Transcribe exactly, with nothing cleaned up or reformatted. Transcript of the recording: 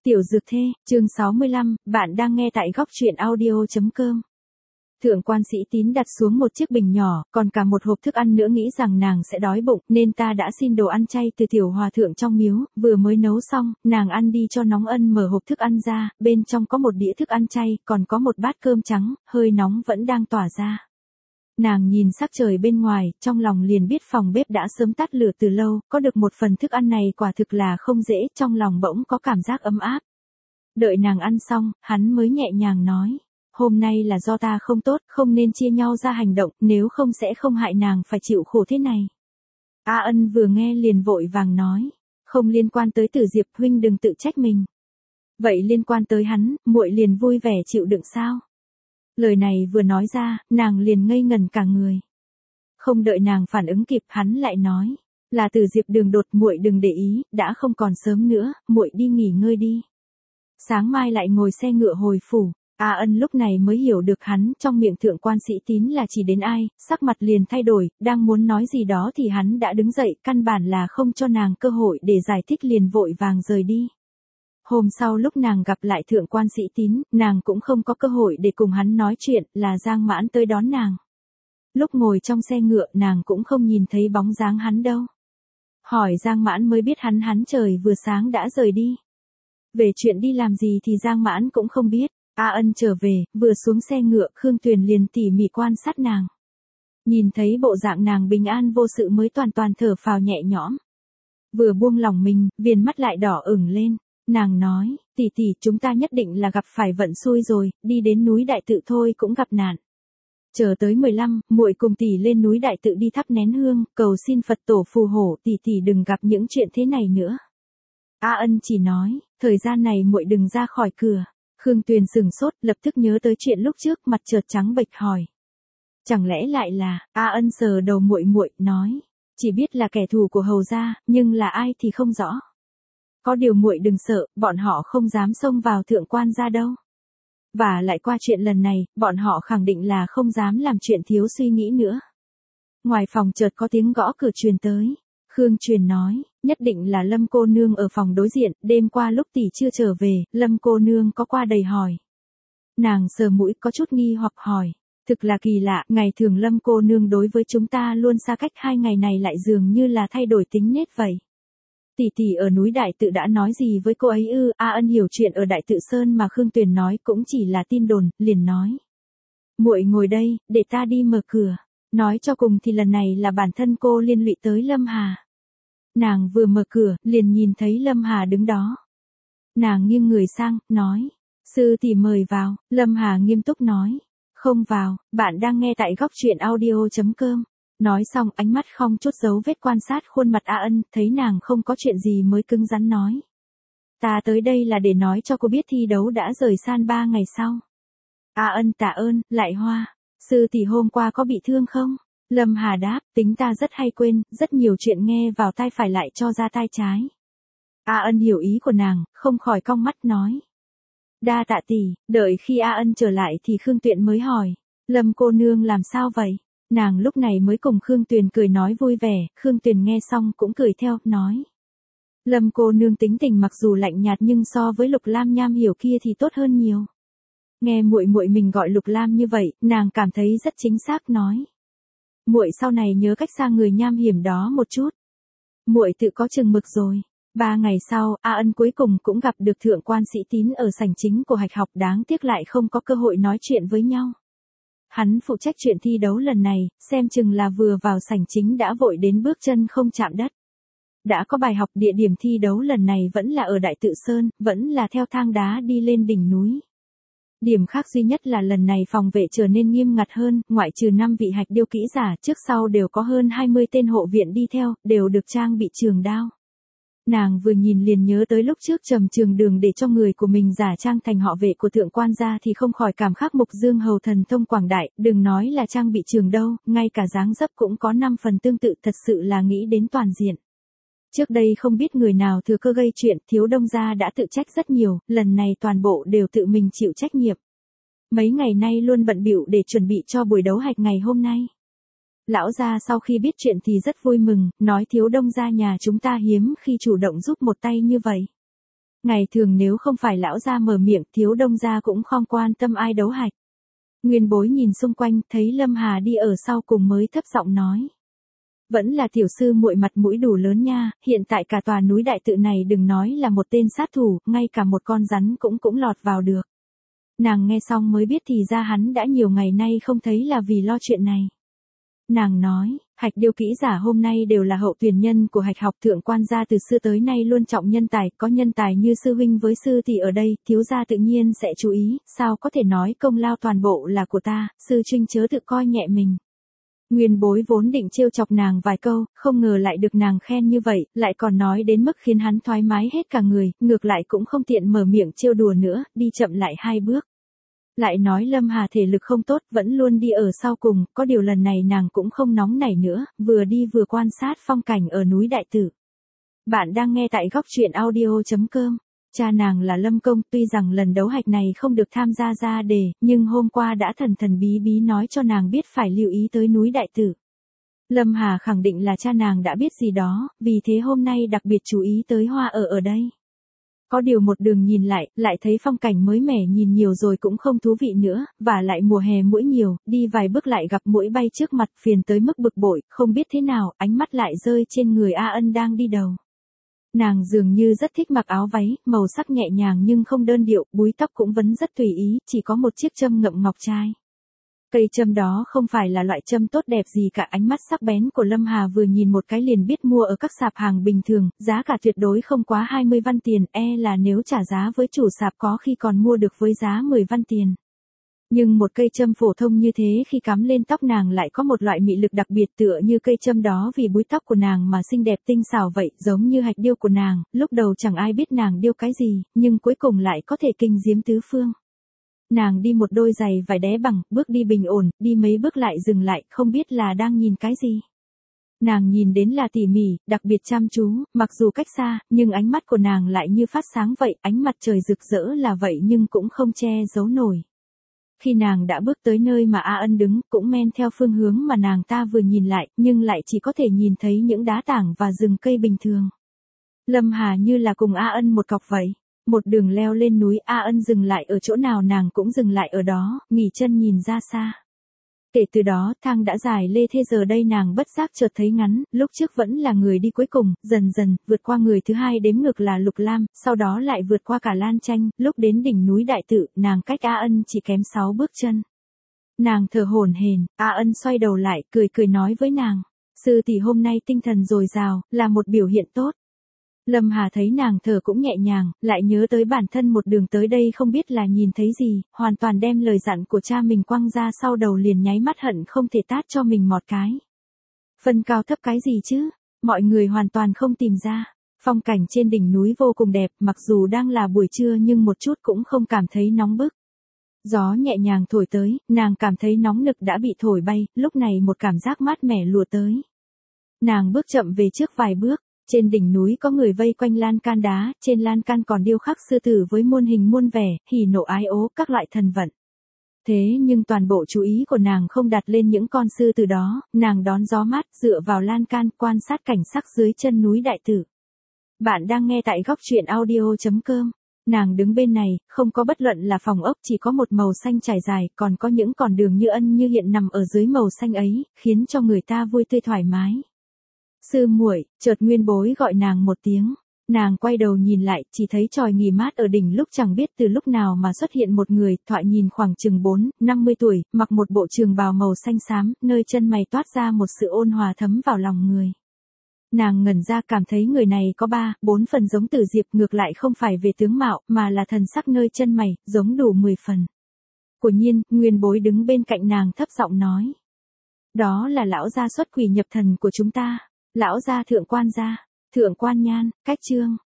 Tiểu Dược Thê, chương sáu mươi lăm, bạn đang nghe tại góc truyện audio chấm com. Thượng quan Sĩ Tín đặt xuống một chiếc bình nhỏ, còn cả một hộp thức ăn nữa, nghĩ rằng nàng sẽ đói bụng, nên ta đã xin đồ ăn chay từ tiểu hòa thượng trong miếu, vừa mới nấu xong, nàng ăn đi cho nóng. Ân mở hộp thức ăn ra, bên trong có một đĩa thức ăn chay, còn có một bát cơm trắng, hơi nóng vẫn đang tỏa ra. Nàng nhìn sắc trời bên ngoài, trong lòng liền biết phòng bếp đã sớm tắt lửa từ lâu, có được một phần thức ăn này quả thực là không dễ, trong lòng bỗng có cảm giác ấm áp. Đợi nàng ăn xong, hắn mới nhẹ nhàng nói, hôm nay là do ta không tốt, không nên chia nhau ra hành động, nếu không sẽ không hại nàng phải chịu khổ thế này. A Ân vừa nghe liền vội vàng nói, không liên quan tới Tử Diệp, huynh đừng tự trách mình. Vậy liên quan tới hắn, muội liền vui vẻ chịu đựng sao? Lời này vừa nói ra, nàng liền ngây ngẩn cả người. Không đợi nàng phản ứng kịp, hắn lại nói, là Tử Diệp đường đột, muội đừng để ý, đã không còn sớm nữa, muội đi nghỉ ngơi đi. Sáng mai lại ngồi xe ngựa hồi phủ. A Ân lúc này mới hiểu được hắn trong miệng Thượng quan Sĩ Tín là chỉ đến ai, sắc mặt liền thay đổi, đang muốn nói gì đó thì hắn đã đứng dậy, căn bản là không cho nàng cơ hội để giải thích, liền vội vàng rời đi. Hôm sau lúc nàng gặp lại Thượng quan Sĩ Tín, nàng cũng không có cơ hội để cùng hắn nói chuyện, là Giang Mãn tới đón nàng. Lúc ngồi trong xe ngựa nàng cũng không nhìn thấy bóng dáng hắn đâu. Hỏi Giang Mãn mới biết hắn hắn trời vừa sáng đã rời đi. Về chuyện đi làm gì thì Giang Mãn cũng không biết. A Ân trở về, vừa xuống xe ngựa, Khương Tuyền liền tỉ mỉ quan sát nàng. Nhìn thấy bộ dạng nàng bình an vô sự mới toàn toàn thở phào nhẹ nhõm. Vừa buông lòng mình, viền mắt lại đỏ ửng lên. Nàng nói, tỷ tỷ, chúng ta nhất định là gặp phải vận xui rồi, đi đến núi Đại Tự thôi cũng gặp nạn. Chờ tới mười lăm, muội cùng tỷ lên núi Đại Tự đi thắp nén hương, cầu xin Phật tổ phù hộ tỷ tỷ đừng gặp những chuyện thế này nữa. A Ân chỉ nói, thời gian này muội đừng ra khỏi cửa. Khương Tuyền sừng sốt, lập tức nhớ tới chuyện lúc trước, mặt chợt trắng bệch hỏi. Chẳng lẽ lại là, A Ân sờ đầu muội muội, nói, chỉ biết là kẻ thù của hầu gia, nhưng là ai thì không rõ. Có điều muội đừng sợ, bọn họ không dám xông vào thượng quan gia đâu. Và lại qua chuyện lần này, bọn họ khẳng định là không dám làm chuyện thiếu suy nghĩ nữa. Ngoài phòng chợt có tiếng gõ cửa truyền tới. Khương Truyền nói, nhất định là Lâm cô nương ở phòng đối diện, đêm qua lúc tỷ chưa trở về, Lâm cô nương có qua đầy hỏi. Nàng sờ mũi có chút nghi hoặc hỏi, thực là kỳ lạ, ngày thường Lâm cô nương đối với chúng ta luôn xa cách, hai ngày này lại dường như là thay đổi tính nết vậy. Tỷ tỷ ở núi Đại Tự đã nói gì với cô ấy ư? A Ân hiểu chuyện ở Đại Tự Sơn mà Khương Tuyền nói cũng chỉ là tin đồn, liền nói. Muội ngồi đây, để ta đi mở cửa. Nói cho cùng thì lần này là bản thân cô liên lụy tới Lâm Hà. Nàng vừa mở cửa, liền nhìn thấy Lâm Hà đứng đó. Nàng nghiêng người sang, nói, sư tỷ mời vào. Lâm Hà nghiêm túc nói, không vào, bạn đang nghe tại góc truyện audio chấm com. Nói xong ánh mắt không chút dấu vết quan sát khuôn mặt A Ân, thấy nàng không có chuyện gì mới cứng rắn nói. Ta tới đây là để nói cho cô biết thi đấu đã rời san ba ngày sau. A Ân tạ ơn, lại hoa. Sư tỷ hôm qua có bị thương không? Lâm Hà đáp, tính ta rất hay quên, rất nhiều chuyện nghe vào tai phải lại cho ra tai trái. A Ân hiểu ý của nàng, không khỏi cong mắt nói. Đa tạ tỷ. Đợi khi A Ân trở lại thì Khương Tuyền mới hỏi, Lâm cô nương làm sao vậy? Nàng lúc này mới cùng Khương Tuyền cười nói vui vẻ, Khương Tuyền nghe xong cũng cười theo, nói. Lâm cô nương tính tình mặc dù lạnh nhạt nhưng so với Lục Lam nham hiểu kia thì tốt hơn nhiều. Nghe muội muội mình gọi Lục Lam như vậy, nàng cảm thấy rất chính xác, nói. Muội sau này nhớ cách xa người nham hiểm đó một chút. Muội tự có chừng mực rồi. Ba ngày sau, A Ân cuối cùng cũng gặp được Thượng quan Sĩ Tín ở sảnh chính của Hạch Học, đáng tiếc lại không có cơ hội nói chuyện với nhau. Hắn phụ trách chuyện thi đấu lần này, xem chừng là vừa vào sảnh chính đã vội đến bước chân không chạm đất. Đã có bài học, địa điểm thi đấu lần này vẫn là ở Đại Tự Sơn, vẫn là theo thang đá đi lên đỉnh núi. Điểm khác duy nhất là lần này phòng vệ trở nên nghiêm ngặt hơn, ngoại trừ năm vị hạch điêu kỹ giả, trước sau đều có hơn hai mươi tên hộ viện đi theo, đều được trang bị trường đao. Nàng vừa nhìn liền nhớ tới lúc trước Trầm Trường Đường để cho người của mình giả trang thành họ vệ của thượng quan gia thì không khỏi cảm khắc Mục Dương hầu thần thông quảng đại, đừng nói là trang bị trường đâu, ngay cả dáng dấp cũng có năm phần tương tự, thật sự là nghĩ đến toàn diện. Trước đây không biết người nào thừa cơ gây chuyện, Thiếu Đông gia đã tự trách rất nhiều, lần này toàn bộ đều tự mình chịu trách nhiệm. Mấy ngày nay luôn bận bịu để chuẩn bị cho buổi đấu hạch ngày hôm nay. Lão gia sau khi biết chuyện thì rất vui mừng, nói Thiếu Đông gia nhà chúng ta hiếm khi chủ động giúp một tay như vậy. Ngày thường nếu không phải lão gia mở miệng, thiếu đông gia cũng không quan tâm ai đấu hạch. Nguyên Bối nhìn xung quanh, thấy Lâm Hà đi ở sau cùng mới thấp giọng nói. Vẫn là tiểu sư muội mặt mũi đủ lớn nha, hiện tại cả tòa núi đại tự này đừng nói là một tên sát thủ, ngay cả một con rắn cũng cũng lọt vào được. Nàng nghe xong mới biết thì ra hắn đã nhiều ngày nay không thấy là vì lo chuyện này. Nàng nói, Hạch Điêu kỹ giả hôm nay đều là hậu tuyển nhân của Hạch học, thượng quan gia từ xưa tới nay luôn trọng nhân tài, có nhân tài như sư huynh với sư tỷ ở đây, thiếu gia tự nhiên sẽ chú ý, sao có thể nói công lao toàn bộ là của ta, sư trinh chớ tự coi nhẹ mình. Nguyên Bối vốn định trêu chọc nàng vài câu, không ngờ lại được nàng khen như vậy, lại còn nói đến mức khiến hắn thoải mái hết cả người, ngược lại cũng không tiện mở miệng trêu đùa nữa, đi chậm lại hai bước. Lại nói Lâm Hà thể lực không tốt, vẫn luôn đi ở sau cùng, có điều lần này nàng cũng không nóng nảy nữa, vừa đi vừa quan sát phong cảnh ở núi Đại Tử. Bạn đang nghe tại góc truyện audio chấm com. Cha nàng là Lâm Công, tuy rằng lần đấu hạch này không được tham gia ra đề, nhưng hôm qua đã thần thần bí bí nói cho nàng biết phải lưu ý tới núi Đại Tử. Lâm Hà khẳng định là cha nàng đã biết gì đó, vì thế hôm nay đặc biệt chú ý tới hoa ở ở đây. Có điều một đường nhìn lại, lại thấy phong cảnh mới mẻ nhìn nhiều rồi cũng không thú vị nữa, và lại mùa hè muỗi nhiều, đi vài bước lại gặp muỗi bay trước mặt, phiền tới mức bực bội, không biết thế nào, ánh mắt lại rơi trên người A Ân đang đi đầu. Nàng dường như rất thích mặc áo váy, màu sắc nhẹ nhàng nhưng không đơn điệu, búi tóc cũng vẫn rất tùy ý, chỉ có một chiếc châm ngậm ngọc trai. Cây châm đó không phải là loại châm tốt đẹp gì cả, ánh mắt sắc bén của Lâm Hà vừa nhìn một cái liền biết mua ở các sạp hàng bình thường, giá cả tuyệt đối không quá hai mươi văn tiền, e là nếu trả giá với chủ sạp có khi còn mua được với giá mười văn tiền. Nhưng một cây châm phổ thông như thế khi cắm lên tóc nàng lại có một loại mị lực đặc biệt, tựa như cây châm đó vì búi tóc của nàng mà xinh đẹp tinh xảo vậy, giống như hạch điêu của nàng, lúc đầu chẳng ai biết nàng điêu cái gì, nhưng cuối cùng lại có thể kinh diễm tứ phương. Nàng đi một đôi giày vải đế bằng, bước đi bình ổn, đi mấy bước lại dừng lại, không biết là đang nhìn cái gì. Nàng nhìn đến là tỉ mỉ, đặc biệt chăm chú, mặc dù cách xa, nhưng ánh mắt của nàng lại như phát sáng vậy, ánh mặt trời rực rỡ là vậy nhưng cũng không che giấu nổi. Khi nàng đã bước tới nơi mà A Ân đứng, cũng men theo phương hướng mà nàng ta vừa nhìn lại, nhưng lại chỉ có thể nhìn thấy những đá tảng và rừng cây bình thường. Lâm Hà như là cùng A Ân một cọc vậy. Một đường leo lên núi, A Ân dừng lại ở chỗ nào nàng cũng dừng lại ở đó, nghỉ chân nhìn ra xa. Kể từ đó, thang đã dài lê thế giờ đây nàng bất giác chợt thấy ngắn, lúc trước vẫn là người đi cuối cùng, dần dần, vượt qua người thứ hai đếm ngược là Lục Lam, sau đó lại vượt qua cả Lan Tranh, lúc đến đỉnh núi Đại Tự, nàng cách A Ân chỉ kém sáu bước chân. Nàng thở hổn hển, A Ân xoay đầu lại, cười cười nói với nàng, sư tỷ hôm nay tinh thần dồi dào, là một biểu hiện tốt. Lâm Hà thấy nàng thở cũng nhẹ nhàng, lại nhớ tới bản thân một đường tới đây không biết là nhìn thấy gì, hoàn toàn đem lời dặn của cha mình quăng ra sau đầu, liền nháy mắt hận không thể tát cho mình một cái. Phân cao thấp cái gì chứ, mọi người hoàn toàn không tìm ra. Phong cảnh trên đỉnh núi vô cùng đẹp, mặc dù đang là buổi trưa nhưng một chút cũng không cảm thấy nóng bức. Gió nhẹ nhàng thổi tới, nàng cảm thấy nóng nực đã bị thổi bay, lúc này một cảm giác mát mẻ lùa tới. Nàng bước chậm về trước vài bước. Trên đỉnh núi có người vây quanh lan can đá, trên lan can còn điêu khắc sư tử với muôn hình muôn vẻ, hỉ nộ ái ố, các loại thần vận. Thế nhưng toàn bộ chú ý của nàng không đặt lên những con sư tử đó, nàng đón gió mát, dựa vào lan can, quan sát cảnh sắc dưới chân núi Đại Tử. Bạn đang nghe tại góc truyện audio chấm com. Nàng đứng bên này, không có bất luận là phòng ốc, chỉ có một màu xanh trải dài, còn có những con đường như ân như hiện nằm ở dưới màu xanh ấy, khiến cho người ta vui tươi thoải mái. Sư muội, chợt Nguyên Bối gọi nàng một tiếng. Nàng quay đầu nhìn lại, chỉ thấy chòi nghỉ mát ở đỉnh lúc chẳng biết từ lúc nào mà xuất hiện một người, thoại nhìn khoảng chừng bốn, năm mươi tuổi, mặc một bộ trường bào màu xanh xám, nơi chân mày toát ra một sự ôn hòa thấm vào lòng người. Nàng ngẩn ra, cảm thấy người này có ba, bốn phần giống Tử Diệp, ngược lại không phải về tướng mạo, mà là thần sắc nơi chân mày, giống đủ mười phần. Quả nhiên, Nguyên Bối đứng bên cạnh nàng thấp giọng nói. Đó là lão gia xuất quỷ nhập thần của chúng ta. Lão gia thượng quan gia, thượng quan nhan, cách chương.